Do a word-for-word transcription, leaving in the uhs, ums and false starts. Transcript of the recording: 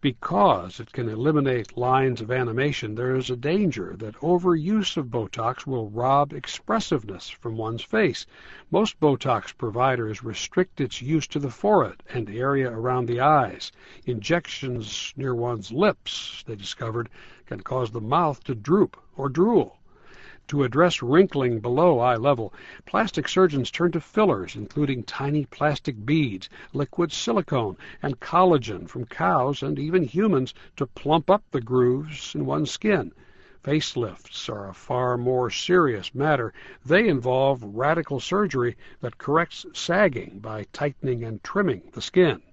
Because it can eliminate lines of animation, there is a danger that overuse of Botox will rob expressiveness from one's face. Most Botox providers restrict its use to the forehead and area around the eyes. Injections near one's lips, they discovered, can cause the mouth to droop or drool. To address wrinkling below eye level, plastic surgeons turn to fillers, including tiny plastic beads, liquid silicone, and collagen from cows and even humans to plump up the grooves in one's skin. Facelifts are a far more serious matter. They involve radical surgery that corrects sagging by tightening and trimming the skin.